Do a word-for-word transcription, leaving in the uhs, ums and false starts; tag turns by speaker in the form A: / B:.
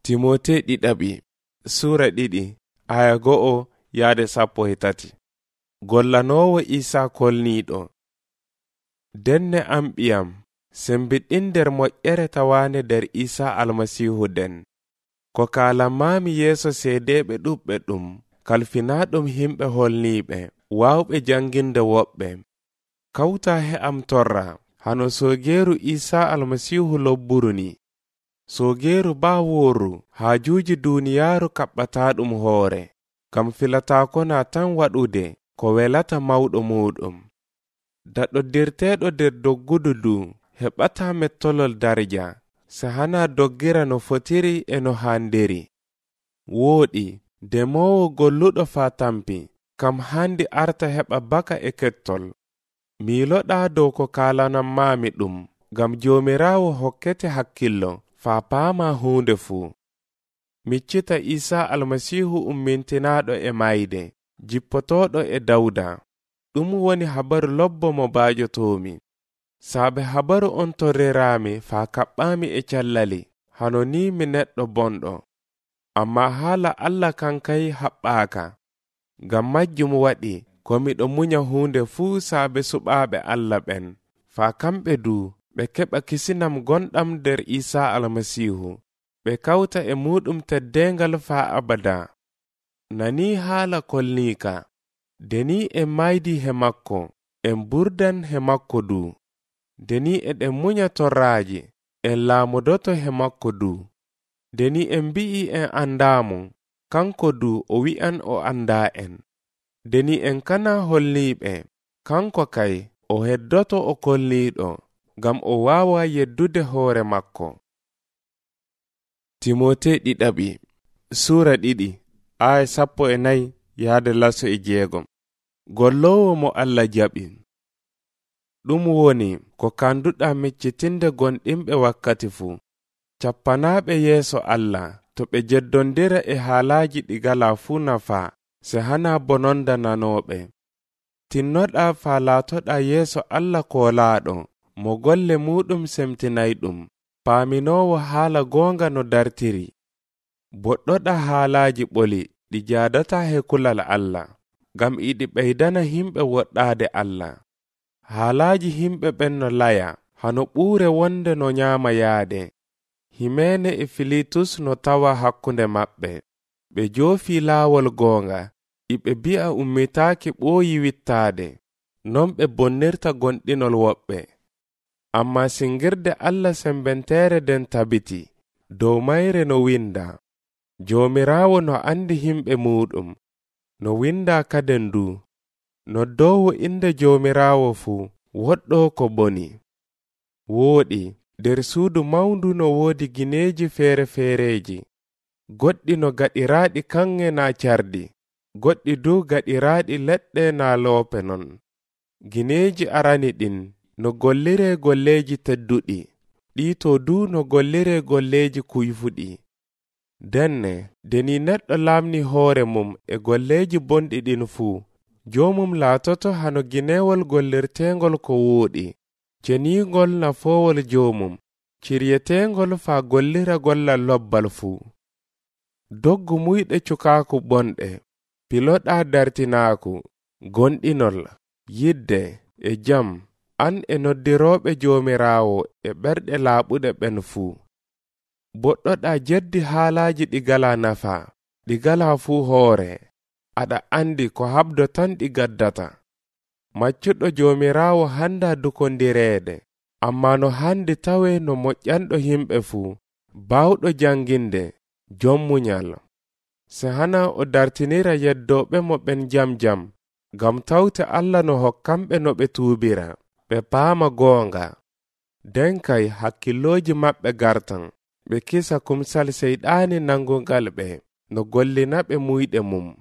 A: Timote ɗiɗaɓi Sura ɗiɗi aya go'o yaade sappo e tati. Gollanowo Isa kolniɗo. Denne am ɓiyam, sembiɗɗin nder moƴƴere tawaane nder Isa almasihu den. Ko kalamami yeeso seedeɓe ɗuɓɓe ɗum, kalfinaɗum himɓe holniɓe, wawɓe janginde woɓɓe. Kawta he am torra, hano sogeeru Isa almasihu lobburuni. Sogeeru ba woru, haajuji duniyaaru kaɓɓata ɗum hoore, kam filatako na tan waɗude ko welata mawɗo muɗum. Daɗodirteɗo nder doggudu du heɓata mettolol darja, se hana doggira no fotiri e no handiri. Wooɗi, demowo golluɗo fa tampi, kam handi arta heɓa baka e kettol. Miiloɗa dow ko kalanan mami ɗum, gam Jomirawo hokkete hakkillo, fa paama hunde fuu. Miccita Isa almasihu ummintinaɗo e mayde, jippotoɗo e Dawda. Ɗum woni habaru lobbo mo baajotomi. Saabe habaru on torrerami fa kaɓɓami e callali, hano ni mi neɗɗo bonɗo. Amma haala Allah kankay haɓɓaka. Ngam majjum waɗi, ko miɗo munya hunde fuu saabe suɓaaɓe Allah ɓen, fa kamɓe du ɓe keɓa kisinam gonɗam nder Isa almasihu, ɓe kawta e muɗum teddengal fa abada. Nani haala kolnika, deni en maydi he makko, en burdan he makko du. Deni eɗen munya torraji, en laamodoto he makko du. Deni en mbi'i en andamo, kanko du o wi'an o anda en. Deni en kana holniɓe, kanko kay o heddoto o kolniɗo, gam o wawa yeddude hoore makko. Timote ɗiɗaɓi Sura ɗiɗi aya sappo e nayi yaade laso e jeegom. Gollowo mo Allah jaɓi. Ɗum woni ko kanduɗa miccitinde gonɗinɓe wakkati fuu, cappanaɓe yeeso Allah, to ɓe jeddondira e haalaji ɗi gala fuu nafa, se hana bononda nanoɓe. Tinnoɗa fa laatoɗa yeeso Allah koolaaɗo, mo golle muɗum semtinay ɗum, paaminowo haala goonga no dartiri. Boɗɗoɗa haalaji ɓoli ɗi jaadata he kulal Allah, gam iɗi ɓeydana himɓe woɗɗaade Allah. Haalaji himɓe ɓen no laya, hano ɓuure wonde no nyaama yaade. Himene e Filitus no tawa hakkunde maɓɓe, ɓe joofi laawol goonga, iɓe bi'a ummitaaki ɓooyi wittaade, non ɓe bonnirta gonɗinol woɓɓe. Amma singirde Allah sembentere den tabiti, dow mayre no winda, Jomirawo no andi himɓe muɗum, no winda kaden du, no dowo inde Jomirawo fuu, woɗɗo ko boni. Wooɗi, nder suudu mawndu no woodi gineeji feere feereji, goɗɗi no gaɗiraaɗi kanŋe na cardi, goɗɗi du gaɗiraaɗi leɗɗe na loope non. Gineeji arani ɗin no gollire golleji tedduɗi, ɗiito du no gollire golleji kuyfuɗi. Denne, deni neɗɗo laamni hoore mum e golleji bonɗi ɗin fuu, jomum laatoto hano ginewol gollirtengol ko wooɗi, ceningol nafoowol jomum, ciryetengol fa gollira gollal lobbal fuu. Doggu muyɗe cukaaku bonɗe, piloɗa dartinaaku, gonɗinol, yidde e jam, an e noddirooɓe Jomirawo e ɓerɗe laaɓuɗe ɓen fuu. Boɗɗoɗa jeddi haalaji ɗi gala nafa, ɗi gala fuu hoore, aɗa andi ko habdo tan ɗi gaddata. Maccuɗo Jomirawo handa dukondireede, amma no handi tawe no moƴƴanɗo himɓe fuu, bawɗo janginde, jommunyal. Se hana o dartinira yeddoɓe mo ɓen jam jam, gam tawte Allah no hokkamɓe no ɓe tuubira, ɓe paama goonga. Den kay hakkilloji maɓɓe gartan, ɓe kisa kumsal seyɗani nangungal ɓe, no gollina ɓe muyɗe mum.